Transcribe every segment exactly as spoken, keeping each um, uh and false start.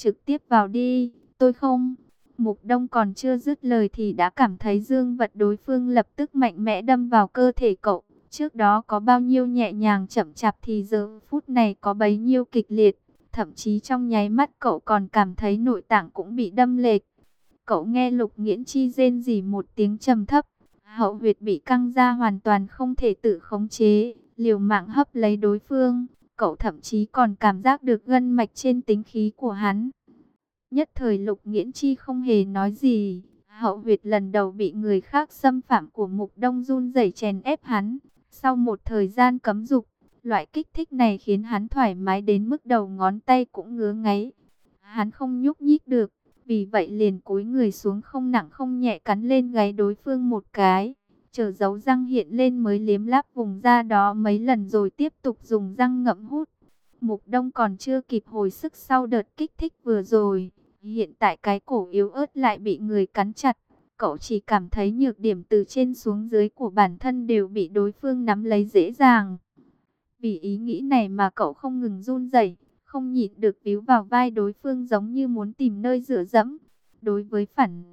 trực tiếp vào đi, tôi không. Mục Đông còn chưa dứt lời thì đã cảm thấy dương vật đối phương lập tức mạnh mẽ đâm vào cơ thể cậu. Trước đó có bao nhiêu nhẹ nhàng chậm chạp thì giờ phút này có bấy nhiêu kịch liệt. Thậm chí trong nháy mắt cậu còn cảm thấy nội tạng cũng bị đâm lệch. Cậu nghe Lục Nghiễn Chi rên rỉ một tiếng trầm thấp. Hậu huyệt bị căng ra hoàn toàn không thể tự khống chế, liều mạng hấp lấy đối phương. Cậu thậm chí còn cảm giác được gân mạch trên tính khí của hắn. Nhất thời Lục Nghiễn Chi không hề nói gì. Hậu huyệt lần đầu bị người khác xâm phạm của Mục Đông run rẩy chèn ép hắn. Sau một thời gian cấm dục, loại kích thích này khiến hắn thoải mái đến mức đầu ngón tay cũng ngứa ngáy. Hắn không nhúc nhích được, vì vậy liền cúi người xuống không nặng không nhẹ cắn lên gáy đối phương một cái. Chờ dấu răng hiện lên mới liếm láp vùng da đó mấy lần rồi tiếp tục dùng răng ngậm hút. Mục Đông còn chưa kịp hồi sức sau đợt kích thích vừa rồi. Hiện tại cái cổ yếu ớt lại bị người cắn chặt. Cậu chỉ cảm thấy nhược điểm từ trên xuống dưới của bản thân đều bị đối phương nắm lấy dễ dàng. Vì ý nghĩ này mà cậu không ngừng run rẩy, không nhịn được víu vào vai đối phương giống như muốn tìm nơi dựa dẫm. Đối với phản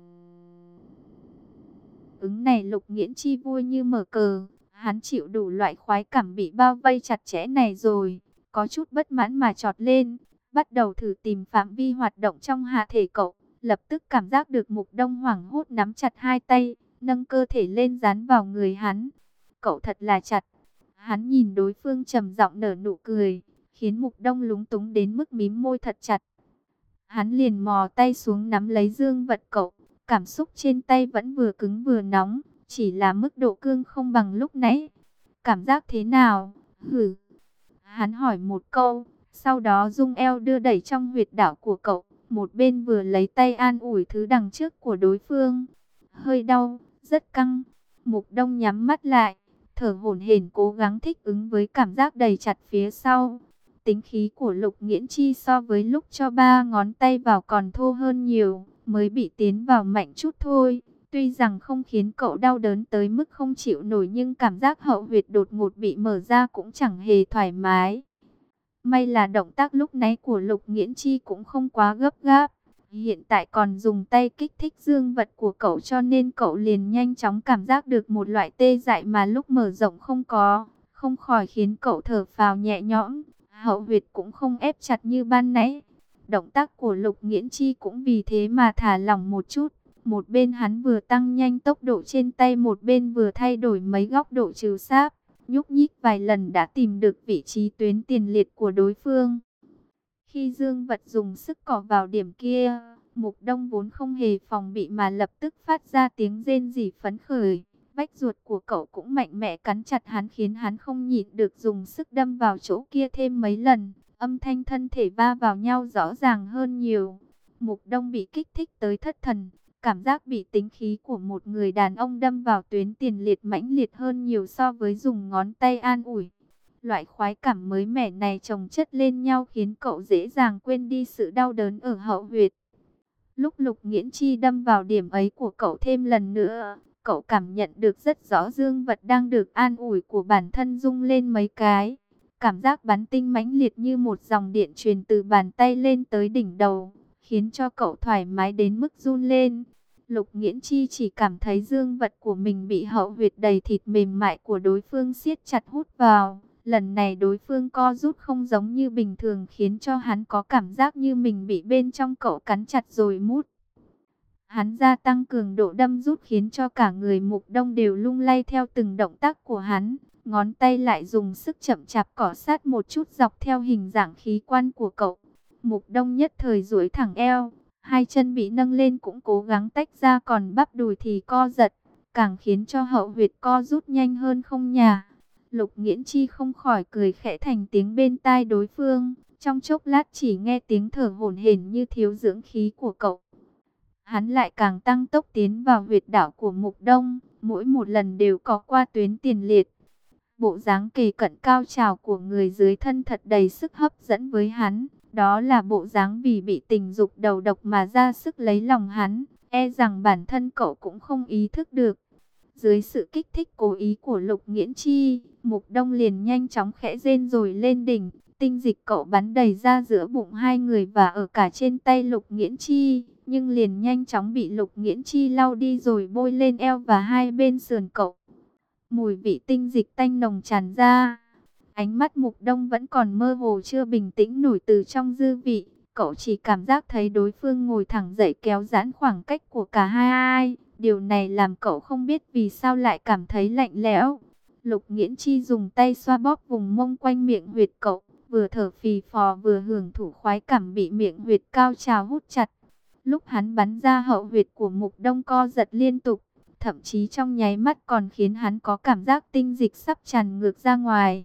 ứng này Lục Nghiễn Chi vui như mở cờ. Hắn chịu đủ loại khoái cảm bị bao vây chặt chẽ này rồi. Có chút bất mãn mà chọt lên, bắt đầu thử tìm phạm vi hoạt động trong hạ thể cậu. Lập tức cảm giác được Mục Đông hoảng hốt nắm chặt hai tay, nâng cơ thể lên dán vào người hắn. Cậu thật là chặt. Hắn nhìn đối phương trầm giọng nở nụ cười, khiến Mục Đông lúng túng đến mức mím môi thật chặt. Hắn liền mò tay xuống nắm lấy dương vật cậu. Cảm xúc trên tay vẫn vừa cứng vừa nóng, chỉ là mức độ cương không bằng lúc nãy. Cảm giác thế nào? Hử. Hắn hỏi một câu, sau đó rung eo đưa đẩy trong huyệt đạo của cậu. Một bên vừa lấy tay an ủi thứ đằng trước của đối phương. Hơi đau, rất căng. Mục Đông nhắm mắt lại, thở hổn hển cố gắng thích ứng với cảm giác đầy chặt phía sau. Tính khí của Lục Nghiễn Chi so với lúc cho ba ngón tay vào còn thô hơn nhiều, mới bị tiến vào mạnh chút thôi. Tuy rằng không khiến cậu đau đớn tới mức không chịu nổi nhưng cảm giác hậu huyệt đột ngột bị mở ra cũng chẳng hề thoải mái. May là động tác lúc nãy của Lục Nghiễn Chi cũng không quá gấp gáp. Hiện tại còn dùng tay kích thích dương vật của cậu cho nên cậu liền nhanh chóng cảm giác được một loại tê dại mà lúc mở rộng không có. Không khỏi khiến cậu thở phào nhẹ nhõm. Hậu huyệt cũng không ép chặt như ban nãy. Động tác của Lục Nghiễn Chi cũng vì thế mà thả lỏng một chút. Một bên hắn vừa tăng nhanh tốc độ trên tay, một bên vừa thay đổi mấy góc độ trừ sáp. Nhúc nhích vài lần đã tìm được vị trí tuyến tiền liệt của đối phương. Khi dương vật dùng sức cọ vào điểm kia, Mục Đông vốn không hề phòng bị mà lập tức phát ra tiếng rên rỉ phấn khởi. Vách ruột của cậu cũng mạnh mẽ cắn chặt hắn khiến hắn không nhịn được dùng sức đâm vào chỗ kia thêm mấy lần. Âm thanh thân thể va vào nhau rõ ràng hơn nhiều. Mục Đông bị kích thích tới thất thần. Cảm giác bị tính khí của một người đàn ông đâm vào tuyến tiền liệt mãnh liệt hơn nhiều so với dùng ngón tay an ủi. Loại khoái cảm mới mẻ này chồng chất lên nhau khiến cậu dễ dàng quên đi sự đau đớn ở hậu huyệt. Lúc Lục Nghiễn Chi đâm vào điểm ấy của cậu thêm lần nữa, cậu cảm nhận được rất rõ dương vật đang được an ủi của bản thân rung lên mấy cái. Cảm giác bắn tinh mãnh liệt như một dòng điện truyền từ bàn tay lên tới đỉnh đầu, khiến cho cậu thoải mái đến mức run lên. Lục Nghiễn Chi chỉ cảm thấy dương vật của mình bị hậu huyệt đầy thịt mềm mại của đối phương siết chặt hút vào. Lần này đối phương co rút không giống như bình thường khiến cho hắn có cảm giác như mình bị bên trong cậu cắn chặt rồi mút. Hắn gia tăng cường độ đâm rút khiến cho cả người Mục Đông đều lung lay theo từng động tác của hắn. Ngón tay lại dùng sức chậm chạp cọ sát một chút dọc theo hình dạng khí quan của cậu. Mục Đông nhất thời duỗi thẳng eo, hai chân bị nâng lên cũng cố gắng tách ra, còn bắp đùi thì co giật, càng khiến cho hậu huyệt co rút nhanh hơn không nhà. Lục Nghiễn Chi không khỏi cười khẽ thành tiếng bên tai đối phương, trong chốc lát chỉ nghe tiếng thở hổn hển như thiếu dưỡng khí của cậu. Hắn lại càng tăng tốc tiến vào huyệt đạo của Mục Đông, mỗi một lần đều có qua tuyến tiền liệt. Bộ dáng kề cận cao trào của người dưới thân thật đầy sức hấp dẫn với hắn. Đó là bộ dáng vì bị tình dục đầu độc mà ra sức lấy lòng hắn. E rằng bản thân cậu cũng không ý thức được. Dưới sự kích thích cố ý của Lục Nghiễn Chi, Mục Đông liền nhanh chóng khẽ rên rồi lên đỉnh. tinh dịch cậu bắn đầy ra giữa bụng hai người và ở cả trên tay Lục Nghiễn Chi, nhưng liền nhanh chóng bị Lục Nghiễn Chi lau đi rồi bôi lên eo và hai bên sườn cậu. Mùi vị tinh dịch tanh nồng tràn ra. Ánh mắt Mục Đông vẫn còn mơ hồ chưa bình tĩnh nổi từ trong dư vị. Cậu chỉ cảm giác thấy đối phương ngồi thẳng dậy kéo giãn khoảng cách của cả hai. Điều này làm cậu không biết vì sao lại cảm thấy lạnh lẽo. Lục Nghiễn Chi dùng tay xoa bóp vùng mông quanh miệng huyệt cậu, vừa thở phì phò vừa hưởng thụ khoái cảm bị miệng huyệt cao trào hút chặt. Lúc hắn bắn ra hậu huyệt của Mục Đông co giật liên tục, thậm chí trong nháy mắt còn khiến hắn có cảm giác tinh dịch sắp tràn ngược ra ngoài.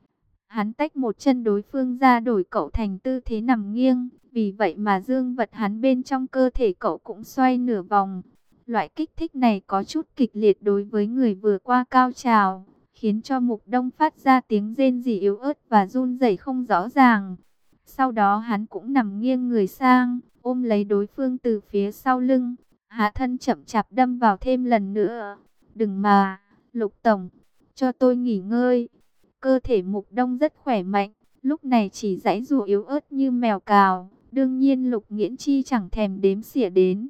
Hắn tách một chân đối phương ra đổi cậu thành tư thế nằm nghiêng, vì vậy mà dương vật hắn bên trong cơ thể cậu cũng xoay nửa vòng. Loại kích thích này có chút kịch liệt đối với người vừa qua cao trào, khiến cho Mục Đông phát ra tiếng rên rỉ yếu ớt và run rẩy không rõ ràng. Sau đó hắn cũng nằm nghiêng người sang, ôm lấy đối phương từ phía sau lưng, hạ thân chậm chạp đâm vào thêm lần nữa. Đừng mà, Lục Tổng, cho tôi nghỉ ngơi. Cơ thể Mục Đông rất khỏe mạnh, lúc này chỉ giãy giụa yếu ớt như mèo cào. Đương nhiên Lục Nghiễn Chi chẳng thèm đếm xỉa đến.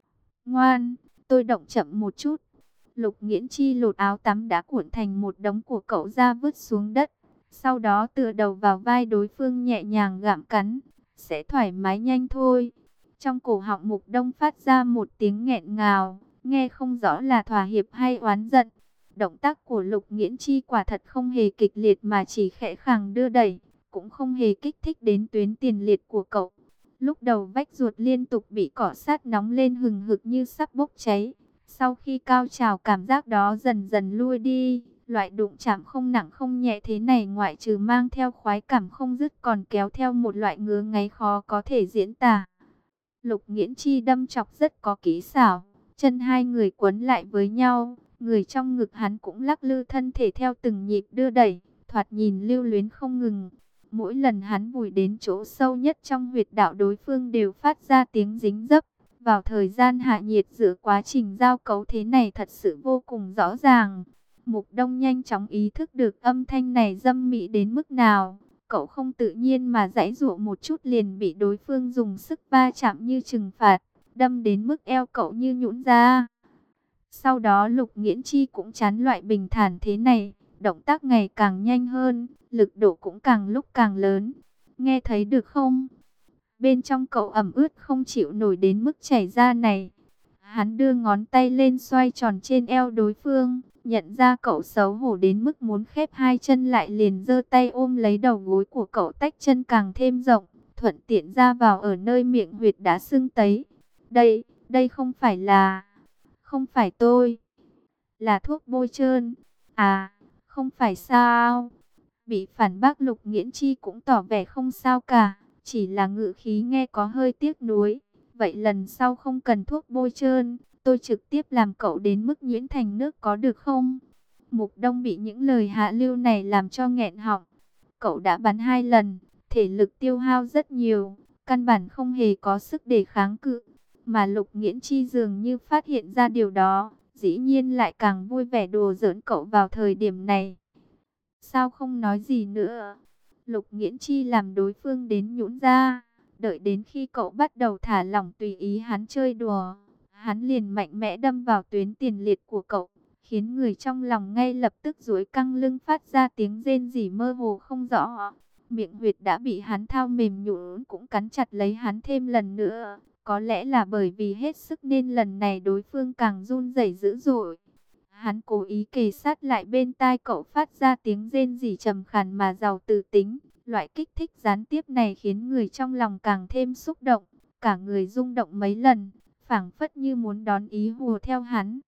Ngoan, tôi động chậm một chút. Lục Nghiễn Chi lột áo tắm đã cuộn thành một đống của cậu ra vứt xuống đất. Sau đó tựa đầu vào vai đối phương nhẹ nhàng gặm cắn. Sẽ thoải mái nhanh thôi. Trong cổ họng Mục Đông phát ra một tiếng nghẹn ngào, nghe không rõ là thỏa hiệp hay oán giận. Động tác của Lục Nghiễn Chi quả thật không hề kịch liệt mà chỉ khẽ khàng đưa đẩy, cũng không hề kích thích đến tuyến tiền liệt của cậu. Lúc đầu vách ruột liên tục bị cọ sát nóng lên hừng hực như sắp bốc cháy. Sau khi cao trào cảm giác đó dần dần lui đi, loại đụng chạm không nặng không nhẹ thế này ngoại trừ mang theo khoái cảm không dứt còn kéo theo một loại ngứa ngáy khó có thể diễn tả. Lục Nghiễn Chi đâm chọc rất có kỹ xảo, chân hai người quấn lại với nhau, người trong ngực hắn cũng lắc lư thân thể theo từng nhịp đưa đẩy, thoạt nhìn lưu luyến không ngừng. Mỗi lần hắn vùi đến chỗ sâu nhất trong huyệt đạo đối phương đều phát ra tiếng dính dấp. Vào thời gian hạ nhiệt giữa quá trình giao cấu thế này thật sự vô cùng rõ ràng. Mục Đông nhanh chóng ý thức được âm thanh này dâm mỹ đến mức nào. Cậu không tự nhiên mà giãy giụa một chút liền bị đối phương dùng sức va chạm như trừng phạt, đâm đến mức eo cậu như nhũn ra. Sau đó Lục Nghiễn Chi cũng chán loại bình thản thế này, động tác ngày càng nhanh hơn, lực độ cũng càng lúc càng lớn. Nghe thấy được không? Bên trong cậu ẩm ướt không chịu nổi đến mức chảy ra này. Hắn đưa ngón tay lên xoay tròn trên eo đối phương, nhận ra cậu xấu hổ đến mức muốn khép hai chân lại liền giơ tay ôm lấy đầu gối của cậu tách chân càng thêm rộng, thuận tiện ra vào ở nơi miệng huyệt đã sưng tấy. Đây, đây không phải là... Không phải tôi. Là thuốc bôi trơn. À, không phải sao. Bị phản bác Lục Nghiễn Chi cũng tỏ vẻ không sao cả. Chỉ là ngữ khí nghe có hơi tiếc nuối. Vậy lần sau không cần thuốc bôi trơn, tôi trực tiếp làm cậu đến mức nhuyễn thành nước có được không? Mục Đông bị những lời hạ lưu này làm cho nghẹn họng. Cậu đã bắn hai lần, thể lực tiêu hao rất nhiều, căn bản không hề có sức để kháng cự. Mà Lục Nghiễn Chi dường như phát hiện ra điều đó, dĩ nhiên lại càng vui vẻ đùa giỡn cậu vào thời điểm này. Sao không nói gì nữa? Lục Nghiễn Chi làm đối phương đến nhũn ra, đợi đến khi cậu bắt đầu thả lỏng tùy ý hắn chơi đùa, hắn liền mạnh mẽ đâm vào tuyến tiền liệt của cậu, khiến người trong lòng ngay lập tức duỗi căng lưng phát ra tiếng rên rỉ mơ hồ không rõ. Miệng huyệt đã bị hắn thao mềm nhũn cũng cắn chặt lấy hắn thêm lần nữa. Có lẽ là bởi vì hết sức nên lần này đối phương càng run rẩy dữ dội. Hắn cố ý kề sát lại bên tai cậu phát ra tiếng rên rỉ trầm khàn mà giàu từ tính. Loại kích thích gián tiếp này khiến người trong lòng càng thêm xúc động. Cả người rung động mấy lần, phảng phất như muốn đón ý hùa theo hắn.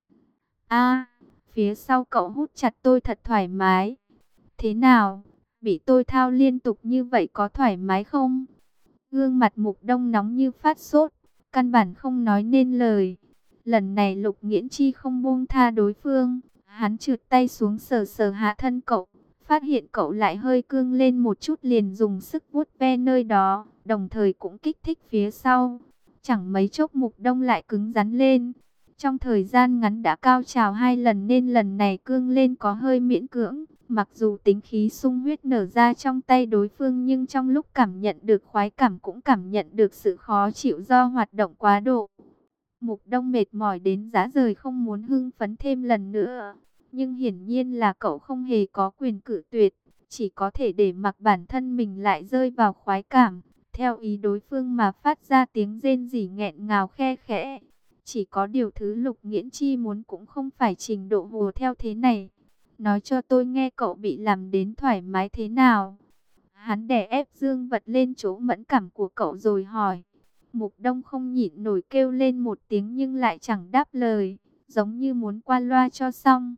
A, phía sau cậu hút chặt tôi thật thoải mái. Thế nào, bị tôi thao liên tục như vậy có thoải mái không? Gương mặt Mục Đông nóng như phát sốt, căn bản không nói nên lời. Lần này Lục Nghiễn Chi không buông tha đối phương, hắn trượt tay xuống sờ sờ hạ thân cậu, phát hiện cậu lại hơi cương lên một chút liền dùng sức vuốt ve nơi đó, đồng thời cũng kích thích phía sau. Chẳng mấy chốc Mục Đông lại cứng rắn lên. Trong thời gian ngắn đã cao trào hai lần nên lần này cương lên có hơi miễn cưỡng, Mặc dù tính khí sung huyết nở ra trong tay đối phương, nhưng trong lúc cảm nhận được khoái cảm cũng cảm nhận được sự khó chịu do hoạt động quá độ. Mục Đông mệt mỏi đến rã rời, không muốn hưng phấn thêm lần nữa. Nhưng hiển nhiên là cậu không hề có quyền cự tuyệt, chỉ có thể để mặc bản thân mình lại rơi vào khoái cảm, theo ý đối phương mà phát ra tiếng rên rỉ nghẹn ngào khe khẽ. Chỉ có điều thứ Lục Nghiễn Chi muốn cũng không phải trình độ hùa theo thế này. Nói cho tôi nghe cậu bị làm đến thoải mái thế nào? Hắn đè ép dương vật lên chỗ mẫn cảm của cậu rồi hỏi. Mục Đông không nhịn nổi kêu lên một tiếng nhưng lại chẳng đáp lời, giống như muốn qua loa cho xong.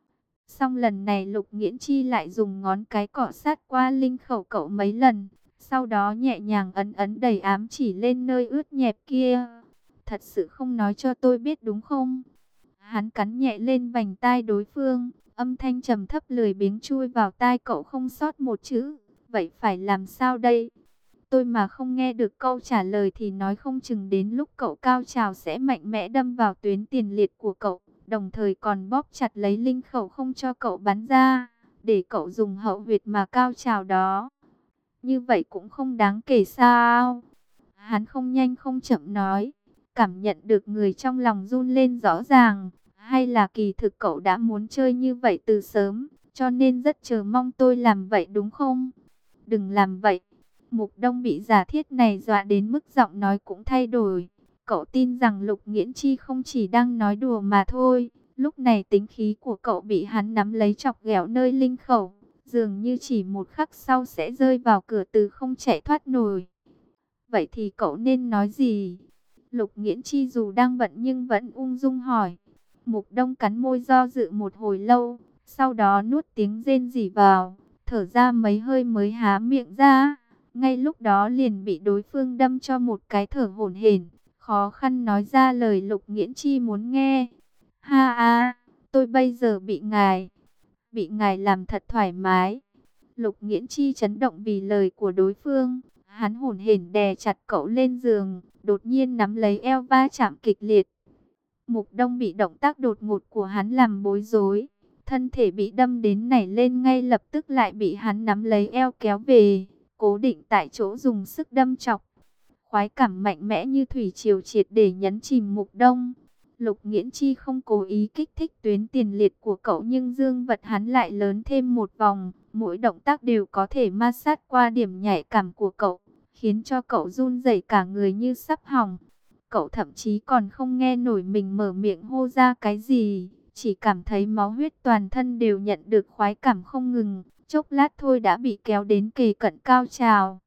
Xong lần này Lục Nghiễn Chi lại dùng ngón cái cọ sát qua linh khẩu cậu mấy lần, sau đó nhẹ nhàng ấn ấn đầy ám chỉ lên nơi ướt nhẹp kia. Thật sự không nói cho tôi biết đúng không? Hắn cắn nhẹ lên vành tai đối phương, âm thanh trầm thấp lười biếng chui vào tai cậu không sót một chữ. Vậy phải làm sao đây? Tôi mà không nghe được câu trả lời thì nói không chừng đến lúc cậu cao trào sẽ mạnh mẽ đâm vào tuyến tiền liệt của cậu, đồng thời còn bóp chặt lấy linh khẩu không cho cậu bắn ra, để cậu dùng hậu huyệt mà cao trào đó. Như vậy cũng không đáng kể sao? Hắn không nhanh không chậm nói, cảm nhận được người trong lòng run lên rõ ràng. Hay là kỳ thực cậu đã muốn chơi như vậy từ sớm, cho nên rất chờ mong tôi làm vậy đúng không? Đừng làm vậy. Mục Đông bị giả thiết này dọa đến mức giọng nói cũng thay đổi. Cậu tin rằng Lục Nghiễn Chi không chỉ đang nói đùa mà thôi. Lúc này tính khí của cậu bị hắn nắm lấy chọc ghẹo nơi linh khẩu, dường như chỉ một khắc sau sẽ rơi vào cửa từ không chạy thoát nổi. Vậy thì cậu nên nói gì? Lục Nghiễn Chi dù đang bận nhưng vẫn ung dung hỏi. Mục Đông cắn môi do dự một hồi lâu, sau đó nuốt tiếng rên rỉ vào, thở ra mấy hơi mới há miệng ra. Ngay lúc đó liền bị đối phương đâm cho một cái thở hổn hển, khó khăn nói ra lời Lục Nghiễn Chi muốn nghe. Ha ha, tôi bây giờ bị ngài, bị ngài làm thật thoải mái. Lục Nghiễn Chi chấn động vì lời của đối phương, hắn hổn hển đè chặt cậu lên giường, đột nhiên nắm lấy eo va chạm kịch liệt. Mục Đông bị động tác đột ngột của hắn làm bối rối, thân thể bị đâm đến nảy lên ngay lập tức lại bị hắn nắm lấy eo kéo về, cố định tại chỗ dùng sức đâm chọc. Khoái cảm mạnh mẽ như thủy triều triệt để nhấn chìm Mục Đông. Lục Nghiễn Chi không cố ý kích thích tuyến tiền liệt của cậu nhưng dương vật hắn lại lớn thêm một vòng, mỗi động tác đều có thể ma sát qua điểm nhạy cảm của cậu, khiến cho cậu run rẩy cả người như sắp hỏng. Cậu thậm chí còn không nghe nổi mình mở miệng hô ra cái gì, chỉ cảm thấy máu huyết toàn thân đều nhận được khoái cảm không ngừng, chốc lát thôi đã bị kéo đến kề cận cao trào.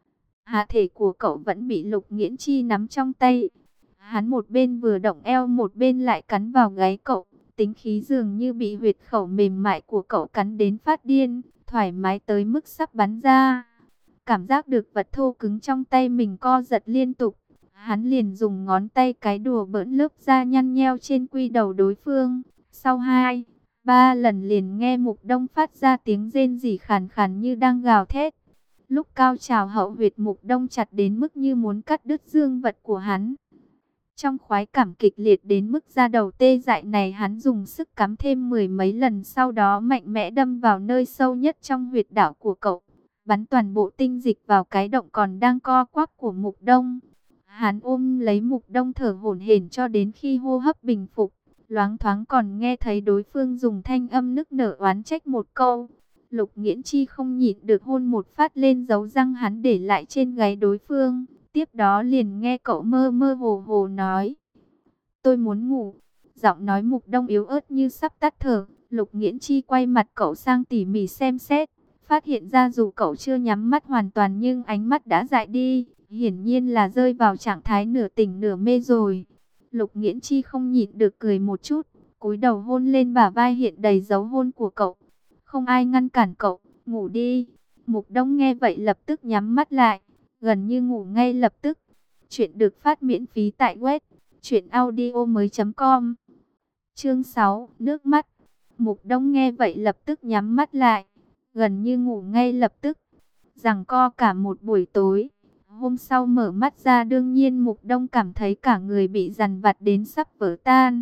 Hạ thể của cậu vẫn bị Lục Nghiễn Chi nắm trong tay. Hắn một bên vừa động eo một bên lại cắn vào gáy cậu, tính khí dường như bị huyệt khẩu mềm mại của cậu cắn đến phát điên, thoải mái tới mức sắp bắn ra. Cảm giác được vật thô cứng trong tay mình co giật liên tục. Hắn liền dùng ngón tay cái đùa bỡn lớp da nhăn nheo trên quy đầu đối phương. Sau hai, ba lần liền nghe Mục Đông phát ra tiếng rên rỉ khàn khàn như đang gào thét. Lúc cao trào hậu huyệt Mục Đông chặt đến mức như muốn cắt đứt dương vật của hắn. Trong khoái cảm kịch liệt đến mức da đầu tê dại này, hắn dùng sức cắm thêm mười mấy lần, sau đó mạnh mẽ đâm vào nơi sâu nhất trong huyệt đạo của cậu, bắn toàn bộ tinh dịch vào cái động còn đang co quắp của Mục Đông. Hắn ôm lấy Mục Đông thở hổn hển cho đến khi hô hấp bình phục, loáng thoáng còn nghe thấy đối phương dùng thanh âm nức nở oán trách một câu. Lục Nghiễn Chi không nhịn được hôn một phát lên dấu răng hắn để lại trên gáy đối phương. Tiếp đó liền nghe cậu mơ mơ hồ hồ nói: tôi muốn ngủ. Giọng nói Mục Đông yếu ớt như sắp tắt thở. Lục Nghiễn Chi quay mặt cậu sang tỉ mỉ xem xét, phát hiện ra dù cậu chưa nhắm mắt hoàn toàn nhưng ánh mắt đã dại đi, hiển nhiên là rơi vào trạng thái nửa tỉnh nửa mê rồi. Lục Nghiễn Chi không nhịn được cười một chút, cúi đầu hôn lên bả vai hiện đầy dấu hôn của cậu. Không ai ngăn cản cậu, ngủ đi. Mục Đông nghe vậy lập tức nhắm mắt lại, gần như ngủ ngay lập tức. Chuyện được phát miễn phí tại web truyện audio mới chấm com. Chương sáu, nước mắt. Mục Đông nghe vậy lập tức nhắm mắt lại, gần như ngủ ngay lập tức. Giằng co cả một buổi tối, hôm sau mở mắt ra đương nhiên Mục Đông cảm thấy cả người bị dằn vặt đến sắp vỡ tan.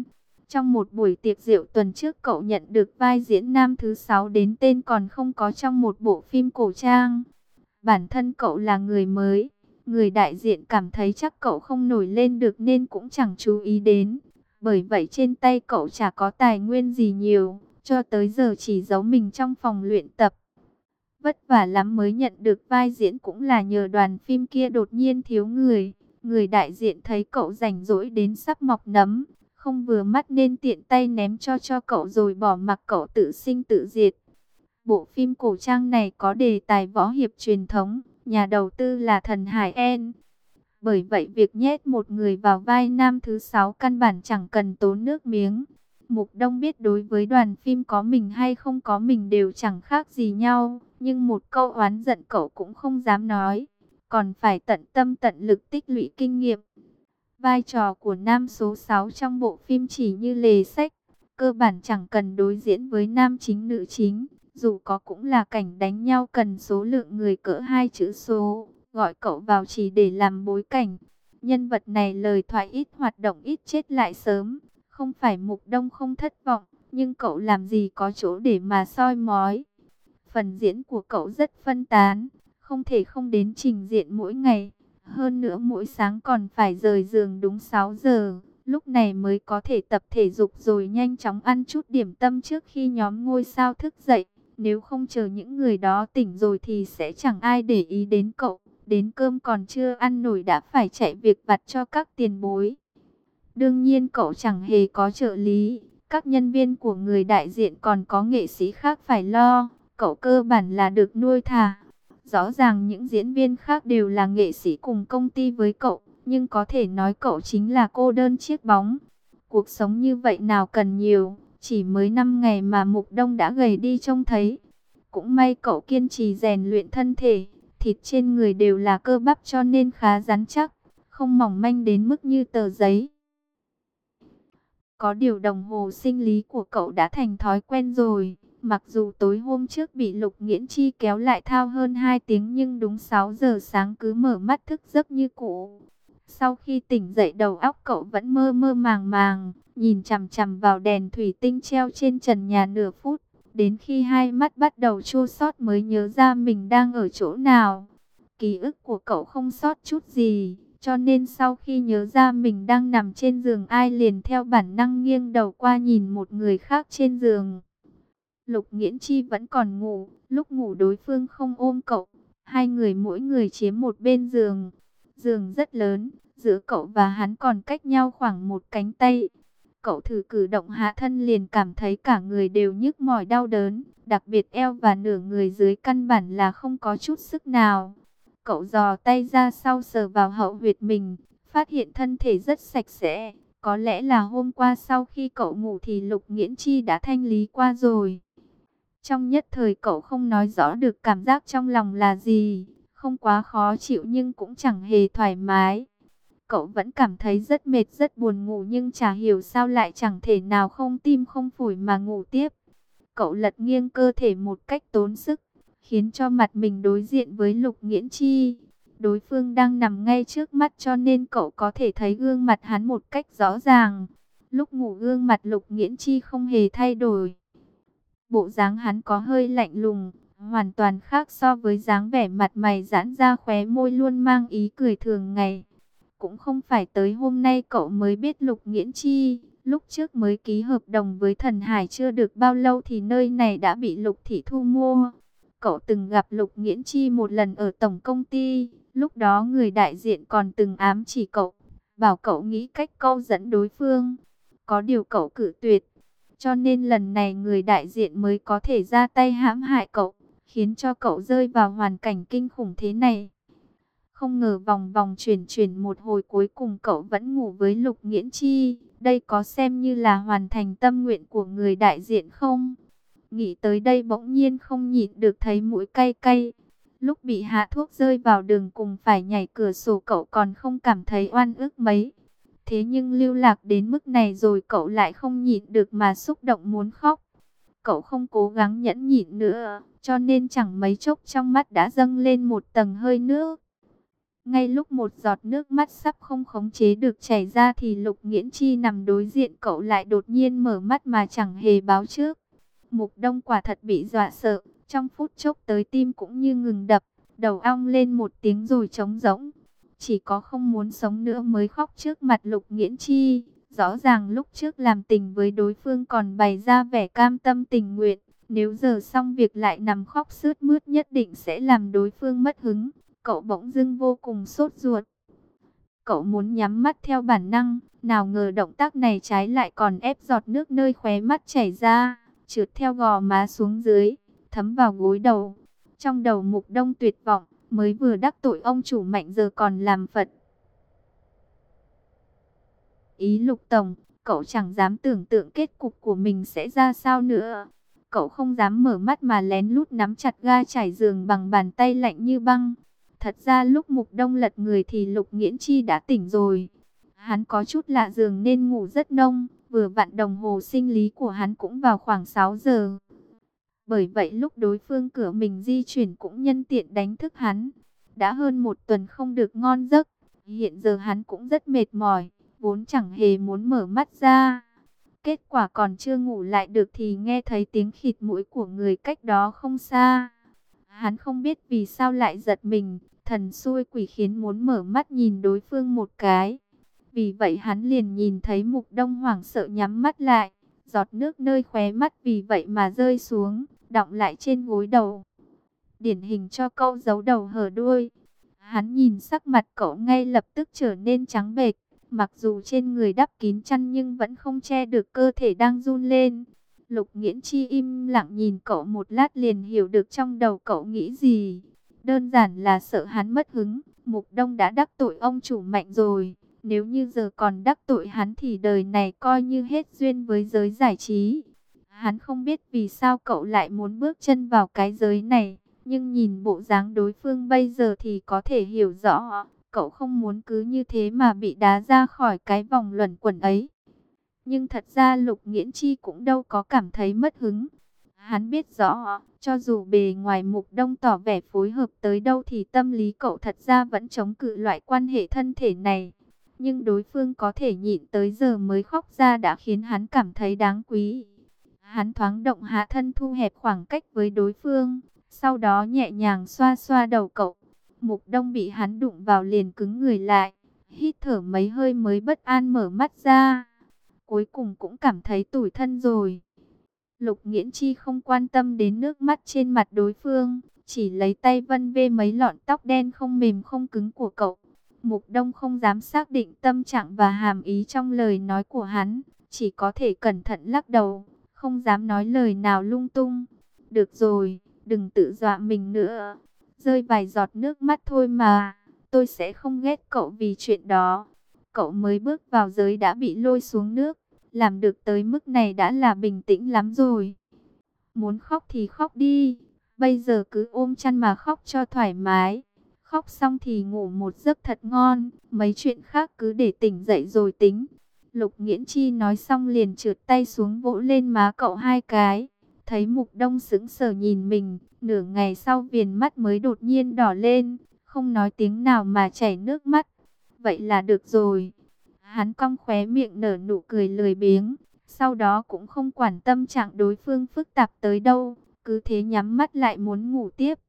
Trong một buổi tiệc rượu tuần trước cậu nhận được vai diễn nam thứ sáu đến tên còn không có trong một bộ phim cổ trang. Bản thân cậu là người mới, người đại diện cảm thấy chắc cậu không nổi lên được nên cũng chẳng chú ý đến. Bởi vậy trên tay cậu chả có tài nguyên gì nhiều, cho tới giờ chỉ giấu mình trong phòng luyện tập. Vất vả lắm mới nhận được vai diễn cũng là nhờ đoàn phim kia đột nhiên thiếu người. Người đại diện thấy cậu rảnh rỗi đến sắp mọc nấm, không vừa mắt nên tiện tay ném cho cho cậu rồi bỏ mặc cậu tự sinh tự diệt. Bộ phim cổ trang này có đề tài võ hiệp truyền thống, nhà đầu tư là Thần Hải En. Bởi vậy việc nhét một người vào vai nam thứ sáu căn bản chẳng cần tốn nước miếng. Mục Đông biết đối với đoàn phim có mình hay không có mình đều chẳng khác gì nhau, nhưng một câu oán giận cậu cũng không dám nói, còn phải tận tâm tận lực tích lũy kinh nghiệm. Vai trò của nam số sáu trong bộ phim chỉ như lề sách, cơ bản chẳng cần đối diễn với nam chính nữ chính, dù có cũng là cảnh đánh nhau cần số lượng người cỡ hai chữ số, gọi cậu vào chỉ để làm bối cảnh. Nhân vật này lời thoại ít, hoạt động ít, chết lại sớm. Không phải Mục Đông không thất vọng, nhưng cậu làm gì có chỗ để mà soi mói. Phần diễn của cậu rất phân tán, không thể không đến trình diện mỗi ngày. Hơn nữa mỗi sáng còn phải rời giường đúng sáu giờ, lúc này mới có thể tập thể dục rồi nhanh chóng ăn chút điểm tâm trước khi nhóm ngôi sao thức dậy. Nếu không chờ những người đó tỉnh rồi thì sẽ chẳng ai để ý đến cậu. Đến cơm còn chưa ăn nổi đã phải chạy việc vặt cho các tiền bối. Đương nhiên cậu chẳng hề có trợ lý, các nhân viên của người đại diện còn có nghệ sĩ khác phải lo, cậu cơ bản là được nuôi thả. Rõ ràng những diễn viên khác đều là nghệ sĩ cùng công ty với cậu, nhưng có thể nói cậu chính là cô đơn chiếc bóng. Cuộc sống như vậy nào cần nhiều, chỉ mới năm ngày mà Mục Đông đã gầy đi trông thấy. Cũng may cậu kiên trì rèn luyện thân thể, thịt trên người đều là cơ bắp cho nên khá rắn chắc, không mỏng manh đến mức như tờ giấy. Có điều đồng hồ sinh lý của cậu đã thành thói quen rồi. Mặc dù tối hôm trước bị Lục Nghiễn Chi kéo lại thao hơn hai tiếng nhưng đúng sáu giờ sáng cứ mở mắt thức giấc như cũ. Sau khi tỉnh dậy đầu óc cậu vẫn mơ mơ màng màng, nhìn chằm chằm vào đèn thủy tinh treo trên trần nhà nửa phút. Đến khi hai mắt bắt đầu chua xót mới nhớ ra mình đang ở chỗ nào. Ký ức của cậu không sót chút gì. Cho nên sau khi nhớ ra mình đang nằm trên giường ai liền theo bản năng nghiêng đầu qua nhìn một người khác trên giường. Lục Nghiễn Chi vẫn còn ngủ, lúc ngủ đối phương không ôm cậu. Hai người mỗi người chiếm một bên giường. Giường rất lớn, giữa cậu và hắn còn cách nhau khoảng một cánh tay. Cậu thử cử động hạ thân liền cảm thấy cả người đều nhức mỏi đau đớn. Đặc biệt eo và nửa người dưới căn bản là không có chút sức nào. Cậu dò tay ra sau sờ vào hậu huyệt mình, phát hiện thân thể rất sạch sẽ. Có lẽ là hôm qua sau khi cậu ngủ thì Lục Nghiễn Chi đã thanh lý qua rồi. Trong nhất thời cậu không nói rõ được cảm giác trong lòng là gì, không quá khó chịu nhưng cũng chẳng hề thoải mái. Cậu vẫn cảm thấy rất mệt rất buồn ngủ nhưng chả hiểu sao lại chẳng thể nào không tim không phổi mà ngủ tiếp. Cậu lật nghiêng cơ thể một cách tốn sức, khiến cho mặt mình đối diện với Lục Nghiễn Chi. Đối phương đang nằm ngay trước mắt cho nên cậu có thể thấy gương mặt hắn một cách rõ ràng. Lúc ngủ gương mặt Lục Nghiễn Chi không hề thay đổi. Bộ dáng hắn có hơi lạnh lùng, hoàn toàn khác so với dáng vẻ mặt mày giãn ra khóe môi luôn mang ý cười thường ngày. Cũng không phải tới hôm nay cậu mới biết Lục Nghiễn Chi, lúc trước mới ký hợp đồng với Thần Hải chưa được bao lâu thì nơi này đã bị Lục Thị thu mua. Cậu từng gặp Lục Nghiễn Chi một lần ở tổng công ty, lúc đó người đại diện còn từng ám chỉ cậu, bảo cậu nghĩ cách câu dẫn đối phương. Có điều cậu cự tuyệt, cho nên lần này người đại diện mới có thể ra tay hãm hại cậu, khiến cho cậu rơi vào hoàn cảnh kinh khủng thế này. Không ngờ vòng vòng chuyển chuyển một hồi cuối cùng cậu vẫn ngủ với Lục Nghiễn Chi. Đây có xem như là hoàn thành tâm nguyện của người đại diện không? Nghĩ tới đây bỗng nhiên không nhịn được thấy mũi cay cay. Lúc bị hạ thuốc rơi vào đường cùng phải nhảy cửa sổ cậu còn không cảm thấy oan ức mấy. Thế nhưng lưu lạc đến mức này rồi cậu lại không nhịn được mà xúc động muốn khóc. Cậu không cố gắng nhẫn nhịn nữa, cho nên chẳng mấy chốc trong mắt đã dâng lên một tầng hơi nước. Ngay lúc một giọt nước mắt sắp không khống chế được chảy ra thì Lục Nghiễn Chi nằm đối diện cậu lại đột nhiên mở mắt mà chẳng hề báo trước. Mục Đông quả thật bị dọa sợ, trong phút chốc tới tim cũng như ngừng đập, đầu ong lên một tiếng rồi trống rỗng. Chỉ có không muốn sống nữa mới khóc trước mặt Lục Nghiễn Chi. Rõ ràng lúc trước làm tình với đối phương còn bày ra vẻ cam tâm tình nguyện, nếu giờ xong việc lại nằm khóc sướt mướt nhất định sẽ làm đối phương mất hứng. Cậu bỗng dưng vô cùng sốt ruột. Cậu muốn nhắm mắt theo bản năng, nào ngờ động tác này trái lại còn ép giọt nước nơi khóe mắt chảy ra, trượt theo gò má xuống dưới, thấm vào gối đầu. Trong đầu Mục Đông tuyệt vọng, mới vừa đắc tội ông chủ Mạnh giờ còn làm Phật. Ý Lục Tổng, cậu chẳng dám tưởng tượng kết cục của mình sẽ ra sao nữa. Cậu không dám mở mắt mà lén lút nắm chặt ga trải giường bằng bàn tay lạnh như băng. Thật ra lúc Mục Đông lật người thì Lục Nghiễn Chi đã tỉnh rồi. Hắn có chút lạ giường nên ngủ rất nông, vừa vặn đồng hồ sinh lý của hắn cũng vào khoảng sáu giờ. Bởi vậy lúc đối phương cửa mình di chuyển cũng nhân tiện đánh thức hắn. Đã hơn một tuần không được ngon giấc, hiện giờ hắn cũng rất mệt mỏi, vốn chẳng hề muốn mở mắt ra. Kết quả còn chưa ngủ lại được thì nghe thấy tiếng khịt mũi của người cách đó không xa. Hắn không biết vì sao lại giật mình, thần xui quỷ khiến muốn mở mắt nhìn đối phương một cái. Vì vậy hắn liền nhìn thấy Mục Đông hoảng sợ nhắm mắt lại, giọt nước nơi khóe mắt vì vậy mà rơi xuống, đọng lại trên gối đầu. Điển hình cho câu giấu đầu hở đuôi. Hắn nhìn sắc mặt cậu ngay lập tức trở nên trắng bệch, mặc dù trên người đắp kín chăn nhưng vẫn không che được cơ thể đang run lên. Lục Nghiễn Chi im lặng nhìn cậu một lát liền hiểu được trong đầu cậu nghĩ gì. Đơn giản là sợ hắn mất hứng, Mục Đông đã đắc tội ông chủ Mạnh rồi. Nếu như giờ còn đắc tội hắn thì đời này coi như hết duyên với giới giải trí. Hắn không biết vì sao cậu lại muốn bước chân vào cái giới này, nhưng nhìn bộ dáng đối phương bây giờ thì có thể hiểu rõ. Cậu không muốn cứ như thế mà bị đá ra khỏi cái vòng luẩn quẩn ấy. Nhưng thật ra Lục Nghiễn Chi cũng đâu có cảm thấy mất hứng. Hắn biết rõ, cho dù bề ngoài Mục Đông tỏ vẻ phối hợp tới đâu thì tâm lý cậu thật ra vẫn chống cự loại quan hệ thân thể này. Nhưng đối phương có thể nhịn tới giờ mới khóc ra đã khiến hắn cảm thấy đáng quý. Hắn thoáng động hạ thân thu hẹp khoảng cách với đối phương, sau đó nhẹ nhàng xoa xoa đầu cậu. Mục Đông bị hắn đụng vào liền cứng người lại, hít thở mấy hơi mới bất an mở mắt ra. Cuối cùng cũng cảm thấy tủi thân rồi. Lục Nghiễn Chi không quan tâm đến nước mắt trên mặt đối phương, chỉ lấy tay vân vê mấy lọn tóc đen không mềm không cứng của cậu. Mục Đông không dám xác định tâm trạng và hàm ý trong lời nói của hắn, chỉ có thể cẩn thận lắc đầu, không dám nói lời nào lung tung. Được rồi, đừng tự dọa mình nữa. Rơi vài giọt nước mắt thôi mà, tôi sẽ không ghét cậu vì chuyện đó. Cậu mới bước vào giới đã bị lôi xuống nước, làm được tới mức này đã là bình tĩnh lắm rồi. Muốn khóc thì khóc đi, bây giờ cứ ôm chăn mà khóc cho thoải mái. Khóc xong thì ngủ một giấc thật ngon, mấy chuyện khác cứ để tỉnh dậy rồi tính. Lục Nghiễn Chi nói xong liền trượt tay xuống vỗ lên má cậu hai cái. Thấy Mục Đông sững sờ nhìn mình, nửa ngày sau viền mắt mới đột nhiên đỏ lên, không nói tiếng nào mà chảy nước mắt. Vậy là được rồi. Hắn cong khóe miệng nở nụ cười lười biếng, sau đó cũng không quản tâm trạng đối phương phức tạp tới đâu, cứ thế nhắm mắt lại muốn ngủ tiếp.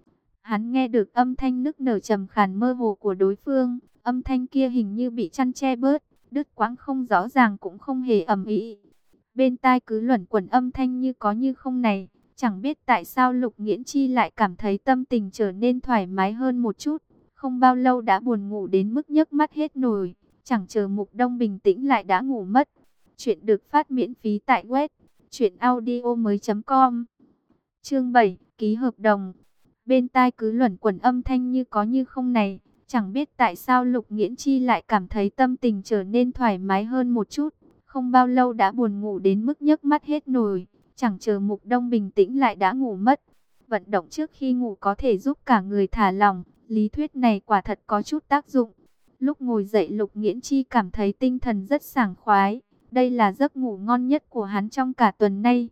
Hắn nghe được âm thanh nức nở trầm khàn mơ hồ của đối phương, âm thanh kia hình như bị chăn che bớt, đứt quãng không rõ ràng cũng không hề ầm ĩ. Bên tai cứ luẩn quẩn âm thanh như có như không này, chẳng biết tại sao Lục Nghiễn Chi lại cảm thấy tâm tình trở nên thoải mái hơn một chút. Không bao lâu đã buồn ngủ đến mức nhấc mắt hết nổi, chẳng chờ Mục Đông bình tĩnh lại đã ngủ mất. Chuyện được phát miễn phí tại web truyện audio mới chấm com. Chương bảy, ký hợp đồng. Bên tai cứ luẩn quẩn âm thanh như có như không này, chẳng biết tại sao Lục Nghiễn Chi lại cảm thấy tâm tình trở nên thoải mái hơn một chút. Không bao lâu đã buồn ngủ đến mức nhấc mắt hết nổi, chẳng chờ Mục Đông bình tĩnh lại đã ngủ mất. Vận động trước khi ngủ có thể giúp cả người thả lỏng, lý thuyết này quả thật có chút tác dụng. Lúc ngồi dậy Lục Nghiễn Chi cảm thấy tinh thần rất sảng khoái, đây là giấc ngủ ngon nhất của hắn trong cả tuần nay.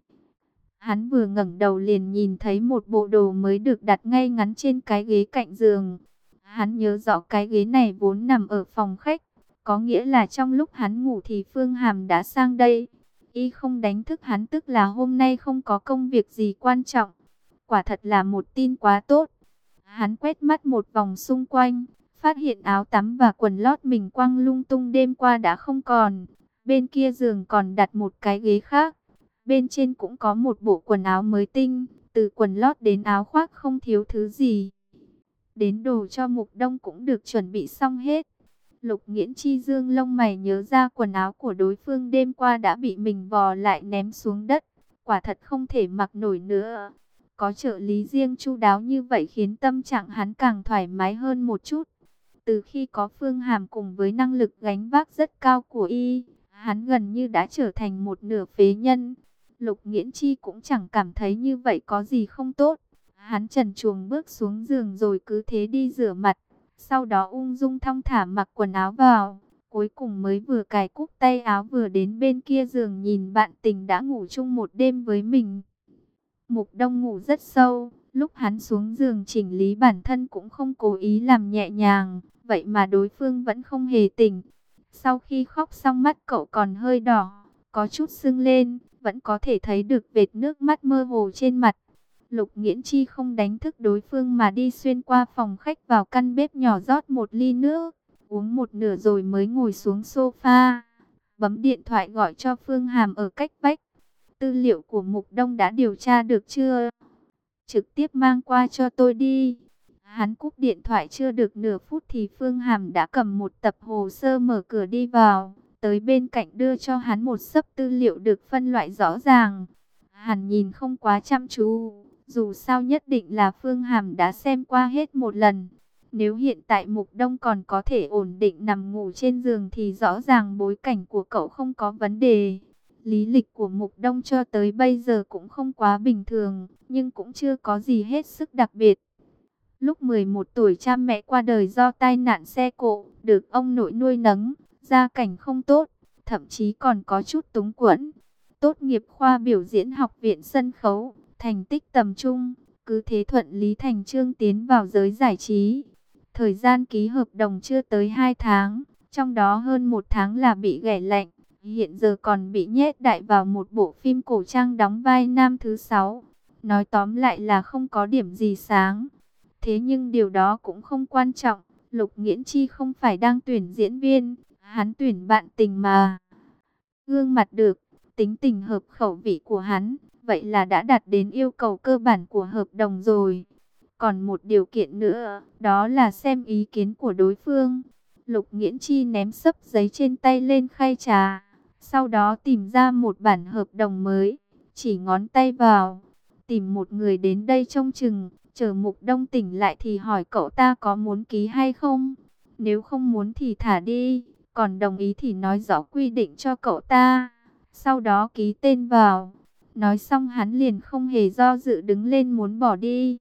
Hắn vừa ngẩng đầu liền nhìn thấy một bộ đồ mới được đặt ngay ngắn trên cái ghế cạnh giường. Hắn nhớ rõ cái ghế này vốn nằm ở phòng khách, có nghĩa là trong lúc hắn ngủ thì Phương Hàm đã sang đây. Y không đánh thức hắn tức là hôm nay không có công việc gì quan trọng. Quả thật là một tin quá tốt. Hắn quét mắt một vòng xung quanh, phát hiện áo tắm và quần lót mình quăng lung tung đêm qua đã không còn. Bên kia giường còn đặt một cái ghế khác. Bên trên cũng có một bộ quần áo mới tinh, từ quần lót đến áo khoác không thiếu thứ gì. Đến đồ cho Mục Đông cũng được chuẩn bị xong hết. Lục Nghiễn Chi dương lông mày nhớ ra quần áo của đối phương đêm qua đã bị mình vò lại ném xuống đất. Quả thật không thể mặc nổi nữa. Có trợ lý riêng chu đáo như vậy khiến tâm trạng hắn càng thoải mái hơn một chút. Từ khi có Phương Hàm cùng với năng lực gánh vác rất cao của y, hắn gần như đã trở thành một nửa phế nhân. Lục Nghiễn Chi cũng chẳng cảm thấy như vậy có gì không tốt. Hắn trần truồng bước xuống giường rồi cứ thế đi rửa mặt. Sau đó ung dung thong thả mặc quần áo vào. Cuối cùng mới vừa cài cúc tay áo vừa đến bên kia giường nhìn bạn tình đã ngủ chung một đêm với mình. Mục Đông ngủ rất sâu. Lúc hắn xuống giường chỉnh lý bản thân cũng không cố ý làm nhẹ nhàng. Vậy mà đối phương vẫn không hề tỉnh. Sau khi khóc xong mắt cậu còn hơi đỏ, có chút sưng lên. Vẫn có thể thấy được vệt nước mắt mơ hồ trên mặt. Lục Nghiễn Chi không đánh thức đối phương mà đi xuyên qua phòng khách vào căn bếp nhỏ rót một ly nước, uống một nửa rồi mới ngồi xuống sofa, bấm điện thoại gọi cho Phương Hàm ở cách vách. Tư liệu của Mục Đông đã điều tra được chưa? Trực tiếp mang qua cho tôi đi. Hắn cúp điện thoại chưa được nửa phút thì Phương Hàm đã cầm một tập hồ sơ mở cửa đi vào, tới bên cạnh đưa cho hắn một xấp tư liệu được phân loại rõ ràng. Hắn nhìn không quá chăm chú. Dù sao nhất định là Phương Hàm đã xem qua hết một lần. Nếu hiện tại Mục Đông còn có thể ổn định nằm ngủ trên giường thì rõ ràng bối cảnh của cậu không có vấn đề. Lý lịch của Mục Đông cho tới bây giờ cũng không quá bình thường, nhưng cũng chưa có gì hết sức đặc biệt. Lúc mười một tuổi cha mẹ qua đời do tai nạn xe cộ, được ông nội nuôi nấng, gia cảnh không tốt, thậm chí còn có chút túng quẫn. Tốt nghiệp khoa biểu diễn học viện sân khấu, thành tích tầm trung, cứ thế thuận lý thành chương tiến vào giới giải trí. Thời gian ký hợp đồng chưa tới hai tháng, trong đó hơn một tháng là bị ghẻ lạnh, hiện giờ còn bị nhét đại vào một bộ phim cổ trang đóng vai nam thứ sáu. Nói tóm lại là không có điểm gì sáng. Thế nhưng điều đó cũng không quan trọng, Lục Nghiễn Chi không phải đang tuyển diễn viên, hắn tuyển bạn tình mà. Gương mặt được, tính tình hợp khẩu vị của hắn, vậy là đã đạt đến yêu cầu cơ bản của hợp đồng rồi. Còn một điều kiện nữa, đó là xem ý kiến của đối phương. Lục Nghiễn Chi ném xấp giấy trên tay lên khay trà, sau đó tìm ra một bản hợp đồng mới, chỉ ngón tay vào, tìm một người đến đây trông chừng, chờ Mục Đông tỉnh lại thì hỏi cậu ta có muốn ký hay không. Nếu không muốn thì thả đi, còn đồng ý thì nói rõ quy định cho cậu ta, sau đó ký tên vào. Nói xong hắn liền không hề do dự đứng lên muốn bỏ đi.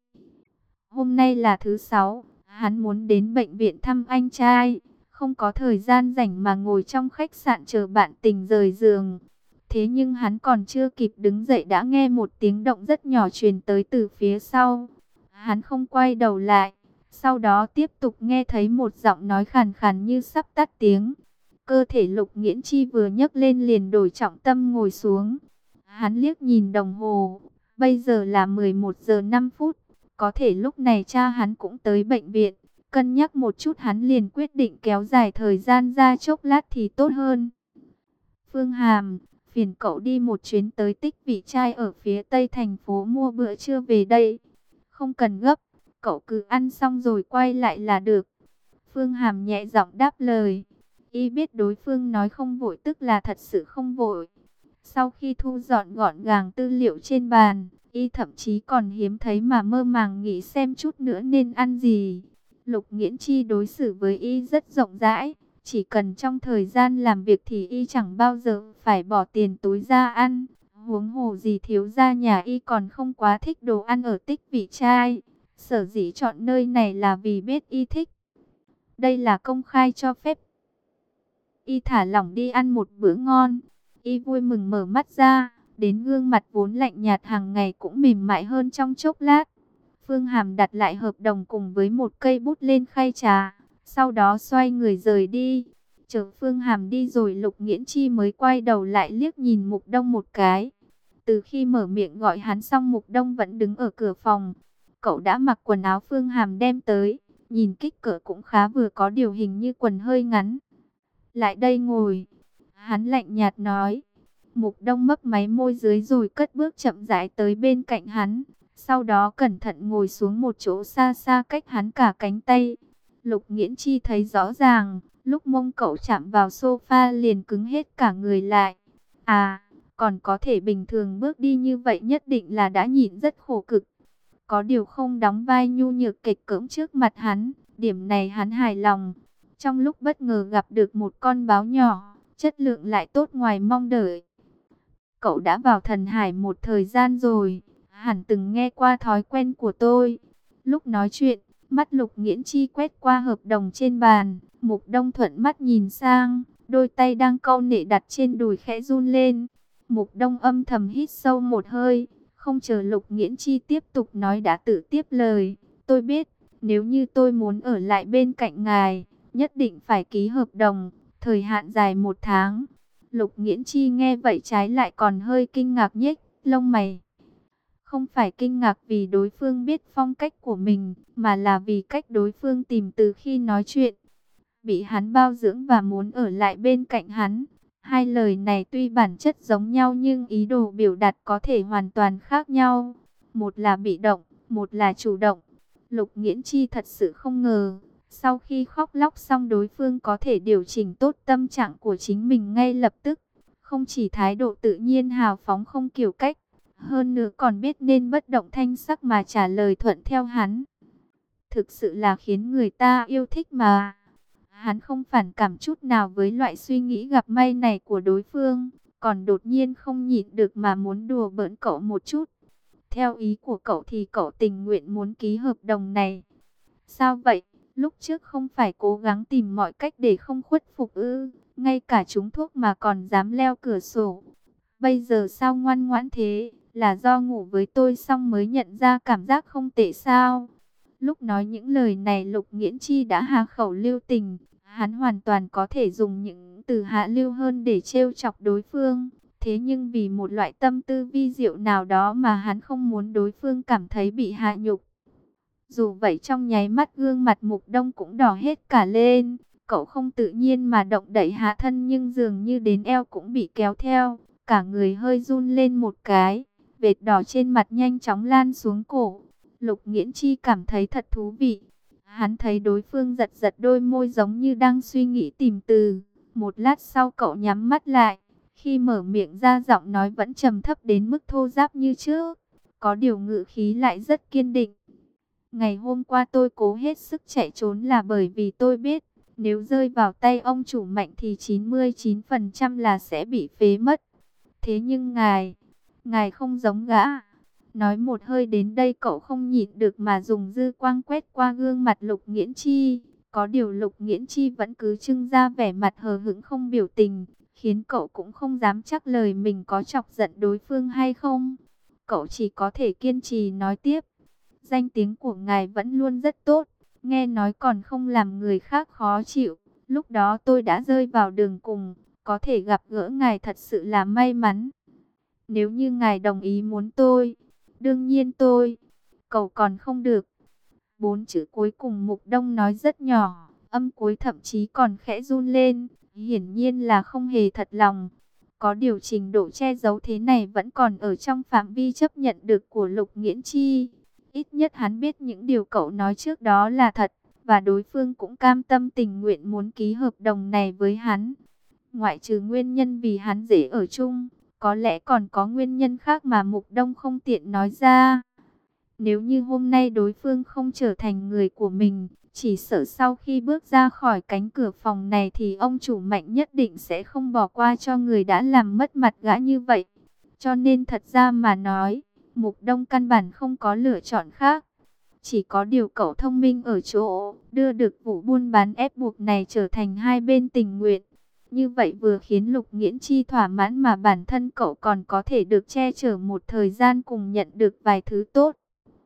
Hôm nay là thứ sáu, hắn muốn đến bệnh viện thăm anh trai, không có thời gian rảnh mà ngồi trong khách sạn chờ bạn tình rời giường. Thế nhưng hắn còn chưa kịp đứng dậy đã nghe một tiếng động rất nhỏ truyền tới từ phía sau. Hắn không quay đầu lại, sau đó tiếp tục nghe thấy một giọng nói khàn khàn như sắp tắt tiếng. Cơ thể Lục Nghiễn Chi vừa nhấc lên liền đổi trọng tâm ngồi xuống. Hắn liếc nhìn đồng hồ, bây giờ là mười một giờ năm phút, có thể lúc này cha hắn cũng tới bệnh viện. Cân nhắc một chút hắn liền quyết định kéo dài thời gian ra chốc lát thì tốt hơn. Phương Hàm, phiền cậu đi một chuyến tới Tích Vị Trai ở phía tây thành phố mua bữa trưa về đây. Không cần gấp, cậu cứ ăn xong rồi quay lại là được. Phương Hàm nhẹ giọng đáp lời. Y biết đối phương nói không vội tức là thật sự không vội. Sau khi thu dọn gọn gàng tư liệu trên bàn, Y thậm chí còn hiếm thấy mà mơ màng nghĩ xem chút nữa nên ăn gì. Lục Nghiễn Chi đối xử với Y rất rộng rãi. Chỉ cần trong thời gian làm việc thì Y chẳng bao giờ phải bỏ tiền túi ra ăn. Huống hồ gì thiếu gia nhà Y còn không quá thích đồ ăn ở Tích Vị Trai. Sở dĩ chọn nơi này là vì biết Y thích. Đây là công khai cho phép Y thả lỏng đi ăn một bữa ngon. Y vui mừng mở mắt ra, đến gương mặt vốn lạnh nhạt hàng ngày cũng mềm mại hơn trong chốc lát. Phương Hàm đặt lại hợp đồng cùng với một cây bút lên khay trà, sau đó xoay người rời đi. Chờ Phương Hàm đi rồi, Lục Nghiễn Chi mới quay đầu lại liếc nhìn Mục Đông một cái. Từ khi mở miệng gọi hắn xong, Mục Đông vẫn đứng ở cửa phòng. Cậu đã mặc quần áo Phương Hàm đem tới, nhìn kích cỡ cũng khá vừa, có điều hình như quần hơi ngắn. Lại đây ngồi, hắn lạnh nhạt nói. Mục Đông mấp máy môi dưới rồi cất bước chậm rãi tới bên cạnh hắn. Sau đó cẩn thận ngồi xuống một chỗ xa xa cách hắn cả cánh tay. Lục Nghiễn Chi thấy rõ ràng, lúc mông cậu chạm vào sofa liền cứng hết cả người lại. À, còn có thể bình thường bước đi như vậy nhất định là đã nhịn rất khổ cực. Có điều không đóng vai nhu nhược kịch cỡm trước mặt hắn, điểm này hắn hài lòng. Trong lúc bất ngờ gặp được một con báo nhỏ, chất lượng lại tốt ngoài mong đợi. Cậu đã vào thần hải một thời gian rồi, hẳn từng nghe qua thói quen của tôi. Lúc nói chuyện, mắt Lục Nghiễn Chi quét qua hợp đồng trên bàn, Mục Đông thuận mắt nhìn sang, đôi tay đang cau nệ đặt trên đùi khẽ run lên. Mục Đông âm thầm hít sâu một hơi, không chờ Lục Nghiễn Chi tiếp tục nói đã tự tiếp lời. Tôi biết, nếu như tôi muốn ở lại bên cạnh ngài, nhất định phải ký hợp đồng, thời hạn dài một tháng. Lục Nghiễn Chi nghe vậy trái lại còn hơi kinh ngạc nhếch lông mày. Không phải kinh ngạc vì đối phương biết phong cách của mình, mà là vì cách đối phương tìm từ khi nói chuyện. Bị hắn bao dưỡng và muốn ở lại bên cạnh hắn. Hai lời này tuy bản chất giống nhau nhưng ý đồ biểu đạt có thể hoàn toàn khác nhau. Một là bị động, một là chủ động. Lục Nghiễn Chi thật sự không ngờ, sau khi khóc lóc xong đối phương có thể điều chỉnh tốt tâm trạng của chính mình ngay lập tức. Không chỉ thái độ tự nhiên hào phóng không kiểu cách, hơn nữa còn biết nên bất động thanh sắc mà trả lời thuận theo hắn. Thực sự là khiến người ta yêu thích mà. Hắn không phản cảm chút nào với loại suy nghĩ gặp may này của đối phương, còn đột nhiên không nhịn được mà muốn đùa bỡn cậu một chút. Theo ý của cậu thì cậu tình nguyện muốn ký hợp đồng này. Sao vậy? Lúc trước không phải cố gắng tìm mọi cách để không khuất phục ư? Ngay cả trúng thuốc mà còn dám leo cửa sổ. Bây giờ sao ngoan ngoãn thế? Là do ngủ với tôi xong mới nhận ra cảm giác không tệ sao? Lúc nói những lời này Lục Nghiễn Chi đã hạ khẩu lưu tình. Hắn hoàn toàn có thể dùng những từ hạ lưu hơn để trêu chọc đối phương. Thế nhưng vì một loại tâm tư vi diệu nào đó mà hắn không muốn đối phương cảm thấy bị hạ nhục. Dù vậy trong nháy mắt gương mặt Mục Đông cũng đỏ hết cả lên. Cậu không tự nhiên mà động đẩy hạ thân nhưng dường như đến eo cũng bị kéo theo. Cả người hơi run lên một cái. Vệt đỏ trên mặt nhanh chóng lan xuống cổ. Lục Nghiễn Chi cảm thấy thật thú vị. Hắn thấy đối phương giật giật đôi môi giống như đang suy nghĩ tìm từ. Một lát sau cậu nhắm mắt lại. Khi mở miệng ra giọng nói vẫn trầm thấp đến mức thô ráp như trước. Có điều ngữ khí lại rất kiên định. Ngày hôm qua tôi cố hết sức chạy trốn là bởi vì tôi biết. Nếu rơi vào tay ông chủ mạnh thì chín mươi chín phần trăm là sẽ bị phế mất. Thế nhưng ngài, ngài không giống gã. Nói một hơi đến đây cậu không nhịn được mà dùng dư quang quét qua gương mặt Lục Nghiễn Chi. Có điều Lục Nghiễn Chi vẫn cứ trưng ra vẻ mặt hờ hững không biểu tình, khiến cậu cũng không dám chắc lời mình có chọc giận đối phương hay không. Cậu chỉ có thể kiên trì nói tiếp. Danh tiếng của ngài vẫn luôn rất tốt, nghe nói còn không làm người khác khó chịu. Lúc đó tôi đã rơi vào đường cùng, có thể gặp gỡ ngài thật sự là may mắn. Nếu như ngài đồng ý muốn tôi, đương nhiên tôi, cầu còn không được. Bốn chữ cuối cùng Mục Đông nói rất nhỏ, âm cuối thậm chí còn khẽ run lên, hiển nhiên là không hề thật lòng. Có điều trình độ che giấu thế này vẫn còn ở trong phạm vi chấp nhận được của Lục Nghiễn Chi. Ít nhất hắn biết những điều cậu nói trước đó là thật, và đối phương cũng cam tâm tình nguyện muốn ký hợp đồng này với hắn. Ngoại trừ nguyên nhân vì hắn dễ ở chung, có lẽ còn có nguyên nhân khác mà Mục Đông không tiện nói ra. Nếu như hôm nay đối phương không trở thành người của mình, chỉ sợ sau khi bước ra khỏi cánh cửa phòng này thì ông chủ mạnh nhất định sẽ không bỏ qua cho người đã làm mất mặt gã như vậy. Cho nên thật ra mà nói, Mục Đông căn bản không có lựa chọn khác. Chỉ có điều cậu thông minh ở chỗ, đưa được vụ buôn bán ép buộc này trở thành hai bên tình nguyện. Như vậy vừa khiến Lục Nghiễn Chi thỏa mãn mà bản thân cậu còn có thể được che chở một thời gian cùng nhận được vài thứ tốt.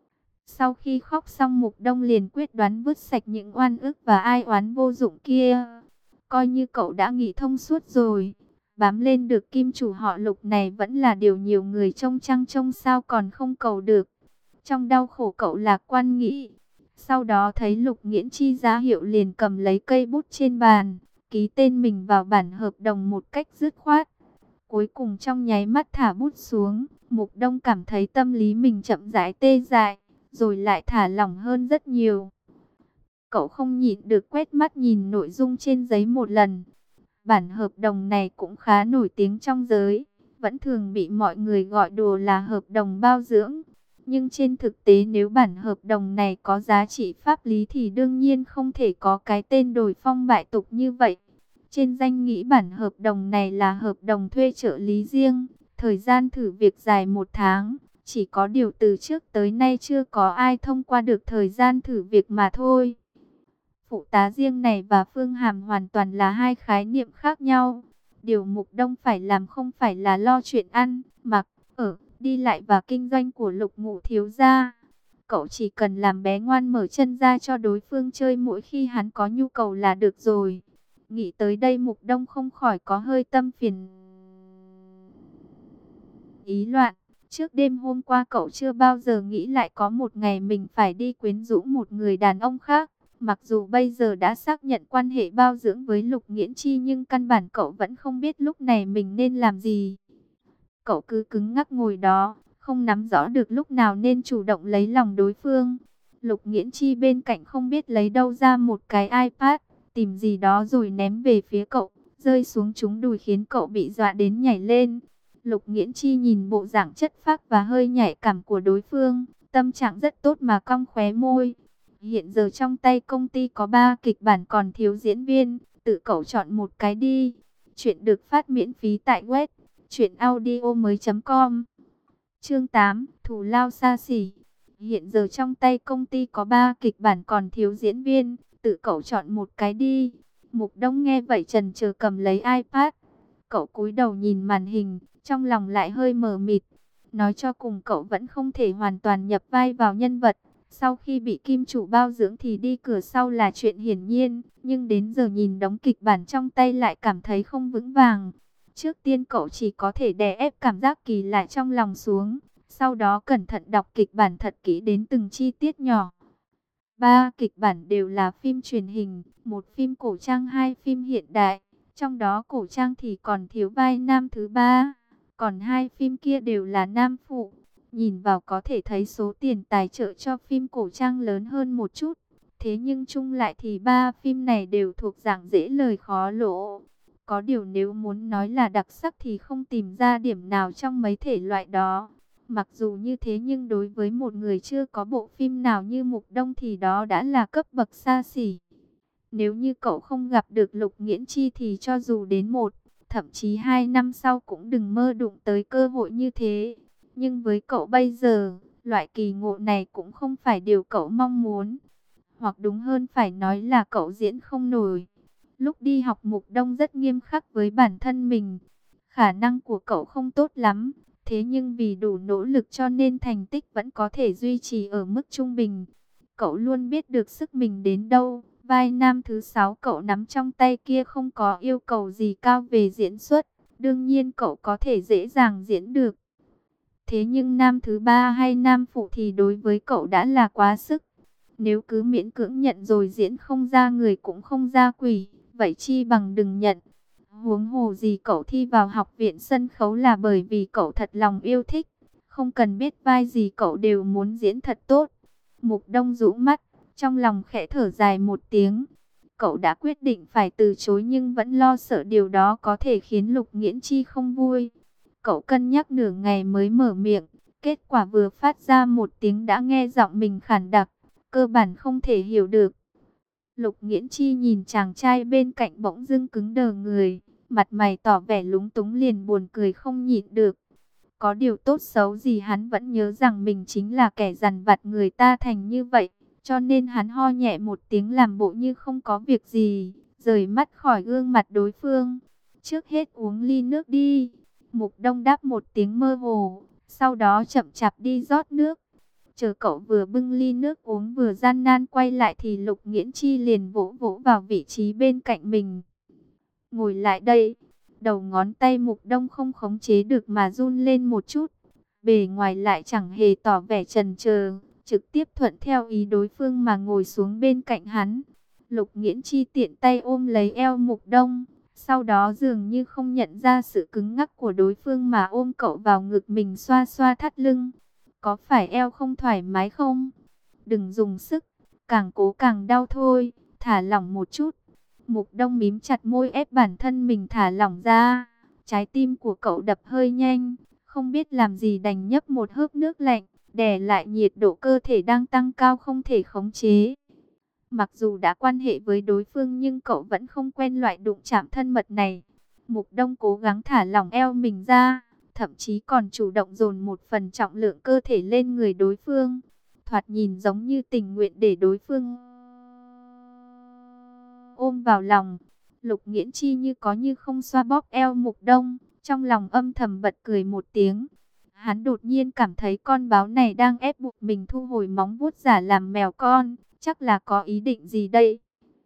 Sau khi khóc xong, Mục Đông liền quyết đoán vứt sạch những oan ức và ai oán vô dụng kia. Coi như cậu đã nghĩ thông suốt rồi. Bám lên được kim chủ họ Lục này vẫn là điều nhiều người trông trăng trông sao còn không cầu được. Trong đau khổ cậu lạc quan nghĩ. Sau đó thấy Lục Nghiễn Chi ra hiệu liền cầm lấy cây bút trên bàn, ký tên mình vào bản hợp đồng một cách dứt khoát. Cuối cùng trong nháy mắt thả bút xuống, Mục Đông cảm thấy tâm lý mình chậm rãi tê dại, rồi lại thả lỏng hơn rất nhiều. Cậu không nhịn được quét mắt nhìn nội dung trên giấy một lần. Bản hợp đồng này cũng khá nổi tiếng trong giới, vẫn thường bị mọi người gọi đùa là hợp đồng bao dưỡng. Nhưng trên thực tế nếu bản hợp đồng này có giá trị pháp lý thì đương nhiên không thể có cái tên đổi phong bại tục như vậy. Trên danh nghĩa bản hợp đồng này là hợp đồng thuê trợ lý riêng, thời gian thử việc dài một tháng. Chỉ có điều từ trước tới nay chưa có ai thông qua được thời gian thử việc mà thôi. Phụ tá riêng này và phương hàm hoàn toàn là hai khái niệm khác nhau. Điều Mục Đông phải làm không phải là lo chuyện ăn, mặc, ở, đi lại và kinh doanh của Lục Ngũ thiếu gia. Cậu chỉ cần làm bé ngoan mở chân ra cho đối phương chơi mỗi khi hắn có nhu cầu là được rồi. Nghĩ tới đây Mục Đông không khỏi có hơi tâm phiền ý loạn. Trước đêm hôm qua cậu chưa bao giờ nghĩ lại có một ngày mình phải đi quyến rũ một người đàn ông khác. Mặc dù bây giờ đã xác nhận quan hệ bao dưỡng với Lục Nghiễn Chi nhưng căn bản cậu vẫn không biết lúc này mình nên làm gì. Cậu cứ cứng ngắc ngồi đó, không nắm rõ được lúc nào nên chủ động lấy lòng đối phương. Lục Nghiễn Chi bên cạnh không biết lấy đâu ra một cái iPad, tìm gì đó rồi ném về phía cậu, rơi xuống trúng đùi khiến cậu bị dọa đến nhảy lên. Lục Nghiễn Chi nhìn bộ dạng chất phác và hơi nhạy cảm của đối phương, tâm trạng rất tốt mà cong khóe môi. Hiện giờ trong tay công ty có ba kịch bản còn thiếu diễn viên, tự cậu chọn một cái đi. Chuyện được phát miễn phí tại web truyện audio mới chấm com. Chương tám, thù lao xa xỉ. Hiện giờ trong tay công ty có ba kịch bản còn thiếu diễn viên, tự cậu chọn một cái đi. Mục Đông nghe vậy chần chờ cầm lấy iPad. Cậu cúi đầu nhìn màn hình, trong lòng lại hơi mờ mịt. Nói cho cùng cậu vẫn không thể hoàn toàn nhập vai vào nhân vật. Sau khi bị kim chủ bao dưỡng thì đi cửa sau là chuyện hiển nhiên. Nhưng đến giờ nhìn đống kịch bản trong tay lại cảm thấy không vững vàng. Trước tiên cậu chỉ có thể đè ép cảm giác kỳ lạ trong lòng xuống. Sau đó cẩn thận đọc kịch bản thật kỹ đến từng chi tiết nhỏ. Ba kịch bản đều là phim truyền hình, một phim cổ trang, hai phim hiện đại. Trong đó cổ trang thì còn thiếu vai nam thứ ba. Còn hai phim kia đều là nam phụ. Nhìn vào có thể thấy số tiền tài trợ cho phim cổ trang lớn hơn một chút. Thế nhưng chung lại thì ba phim này đều thuộc dạng dễ lời khó lộ. Có điều nếu muốn nói là đặc sắc thì không tìm ra điểm nào trong mấy thể loại đó. Mặc dù như thế nhưng đối với một người chưa có bộ phim nào như Mục Đông thì đó đã là cấp bậc xa xỉ. Nếu như cậu không gặp được Lục Nghiễn Chi thì cho dù đến một, thậm chí hai năm sau cũng đừng mơ đụng tới cơ hội như thế. Nhưng với cậu bây giờ, loại kỳ ngộ này cũng không phải điều cậu mong muốn. Hoặc đúng hơn phải nói là cậu diễn không nổi. Lúc đi học Mục Đông rất nghiêm khắc với bản thân mình. Khả năng của cậu không tốt lắm. Thế nhưng vì đủ nỗ lực cho nên thành tích vẫn có thể duy trì ở mức trung bình. Cậu luôn biết được sức mình đến đâu. Vai nam thứ sáu cậu nắm trong tay kia không có yêu cầu gì cao về diễn xuất. Đương nhiên cậu có thể dễ dàng diễn được. Thế nhưng nam thứ ba hay nam phụ thì đối với cậu đã là quá sức. Nếu cứ miễn cưỡng nhận rồi diễn không ra người cũng không ra quỷ, vậy chi bằng đừng nhận. Huống hồ gì cậu thi vào học viện sân khấu là bởi vì cậu thật lòng yêu thích. Không cần biết vai gì cậu đều muốn diễn thật tốt. Mục Đông rũ mắt, trong lòng khẽ thở dài một tiếng. Cậu đã quyết định phải từ chối nhưng vẫn lo sợ điều đó có thể khiến Lục Nghiễn Chi không vui. Cậu cân nhắc nửa ngày mới mở miệng. Kết quả vừa phát ra một tiếng đã nghe giọng mình khản đặc. Cơ bản không thể hiểu được. Lục Nghiễn Chi nhìn chàng trai bên cạnh bỗng dưng cứng đờ người. Mặt mày tỏ vẻ lúng túng liền buồn cười không nhịn được. Có điều tốt xấu gì hắn vẫn nhớ rằng mình chính là kẻ dằn vặt người ta thành như vậy. Cho nên hắn ho nhẹ một tiếng làm bộ như không có việc gì. Rời mắt khỏi gương mặt đối phương. Trước hết uống ly nước đi. Mục Đông đáp một tiếng mơ hồ. Sau đó chậm chạp đi rót nước. Chờ cậu vừa bưng ly nước uống vừa gian nan quay lại thì Lục Nghiễn Chi liền vỗ vỗ vào vị trí bên cạnh mình. Ngồi lại đây. Đầu ngón tay Mục Đông không khống chế được mà run lên một chút. Bề ngoài lại chẳng hề tỏ vẻ chần chờ, trực tiếp thuận theo ý đối phương mà ngồi xuống bên cạnh hắn. Lục Nghiễn Chi tiện tay ôm lấy eo Mục Đông, sau đó dường như không nhận ra sự cứng ngắc của đối phương mà ôm cậu vào ngực mình, xoa xoa thắt lưng. Có phải eo không thoải mái không? Đừng dùng sức, càng cố càng đau thôi, thả lỏng một chút. Mục Đông mím chặt môi ép bản thân mình thả lỏng ra. Trái tim của cậu đập hơi nhanh, không biết làm gì đành nhấp một hớp nước lạnh, đè lại nhiệt độ cơ thể đang tăng cao không thể khống chế. Mặc dù đã quan hệ với đối phương nhưng cậu vẫn không quen loại đụng chạm thân mật này. Mục Đông cố gắng thả lỏng eo mình ra, thậm chí còn chủ động dồn một phần trọng lượng cơ thể lên người đối phương. Thoạt nhìn giống như tình nguyện để đối phương ôm vào lòng. Lục Nghiễn Chi như có như không xoa bóp eo Mục Đông, trong lòng âm thầm bật cười một tiếng. Hắn đột nhiên cảm thấy con báo này đang ép buộc mình thu hồi móng vuốt giả làm mèo con, chắc là có ý định gì đây.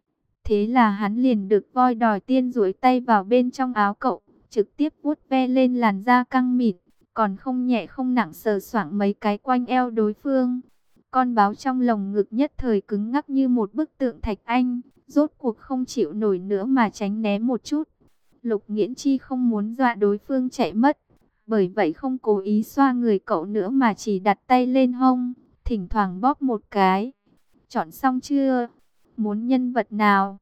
Thế là hắn liền được voi đòi tiên duỗi tay vào bên trong áo cậu, trực tiếp vuốt ve lên làn da căng mịn, còn không nhẹ không nặng sờ soạng mấy cái quanh eo đối phương. Con báo trong lồng ngực nhất thời cứng ngắc như một bức tượng thạch anh, rốt cuộc không chịu nổi nữa mà tránh né một chút. Lục Nghiễn Chi không muốn dọa đối phương chạy mất, bởi vậy không cố ý xoa người cậu nữa mà chỉ đặt tay lên hông, thỉnh thoảng bóp một cái. Chọn xong chưa? Muốn nhân vật nào?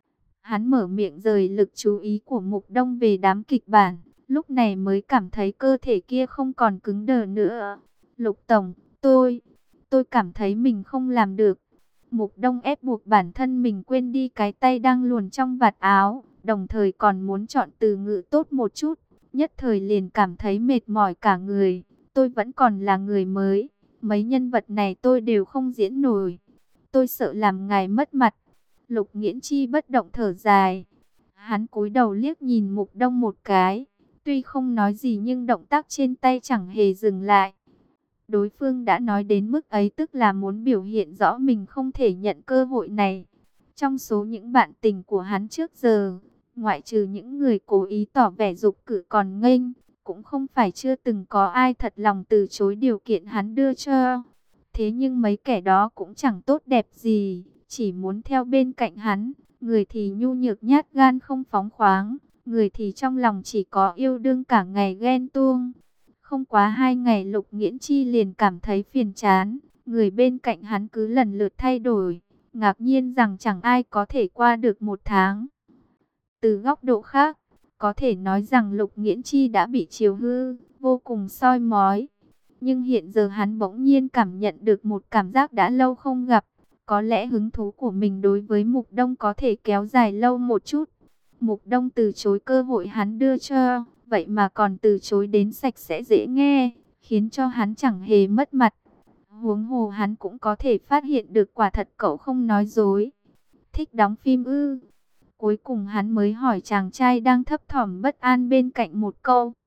Hắn mở miệng rời lực chú ý của Mục Đông về đám kịch bản, lúc này mới cảm thấy cơ thể kia không còn cứng đờ nữa. Lục Tổng, tôi, tôi cảm thấy mình không làm được. Mục Đông ép buộc bản thân mình quên đi cái tay đang luồn trong vạt áo, đồng thời còn muốn chọn từ ngữ tốt một chút, nhất thời liền cảm thấy mệt mỏi cả người. Tôi vẫn còn là người mới, mấy nhân vật này tôi đều không diễn nổi. Tôi sợ làm ngài mất mặt. Lục Nghiễn Chi bất động thở dài. Hắn cúi đầu liếc nhìn Mục Đông một cái, tuy không nói gì nhưng động tác trên tay chẳng hề dừng lại. Đối phương đã nói đến mức ấy tức là muốn biểu hiện rõ mình không thể nhận cơ hội này. Trong số những bạn tình của hắn trước giờ, ngoại trừ những người cố ý tỏ vẻ dục cử còn nghênh, cũng không phải chưa từng có ai thật lòng từ chối điều kiện hắn đưa cho. Thế nhưng mấy kẻ đó cũng chẳng tốt đẹp gì, chỉ muốn theo bên cạnh hắn, người thì nhu nhược nhát gan không phóng khoáng, người thì trong lòng chỉ có yêu đương cả ngày ghen tuông. Không quá hai ngày Lục Nghiễn Chi liền cảm thấy phiền chán, người bên cạnh hắn cứ lần lượt thay đổi, ngạc nhiên rằng chẳng ai có thể qua được một tháng. Từ góc độ khác, có thể nói rằng Lục Nghiễn Chi đã bị chiều hư, vô cùng soi mói. Nhưng hiện giờ hắn bỗng nhiên cảm nhận được một cảm giác đã lâu không gặp. Có lẽ hứng thú của mình đối với Mục Đông có thể kéo dài lâu một chút. Mục Đông từ chối cơ hội hắn đưa cho, vậy mà còn từ chối đến sạch sẽ dễ nghe, khiến cho hắn chẳng hề mất mặt. Huống hồ hắn cũng có thể phát hiện được quả thật cậu không nói dối. Thích đóng phim ư? Cuối cùng hắn mới hỏi chàng trai đang thấp thỏm bất an bên cạnh một câu.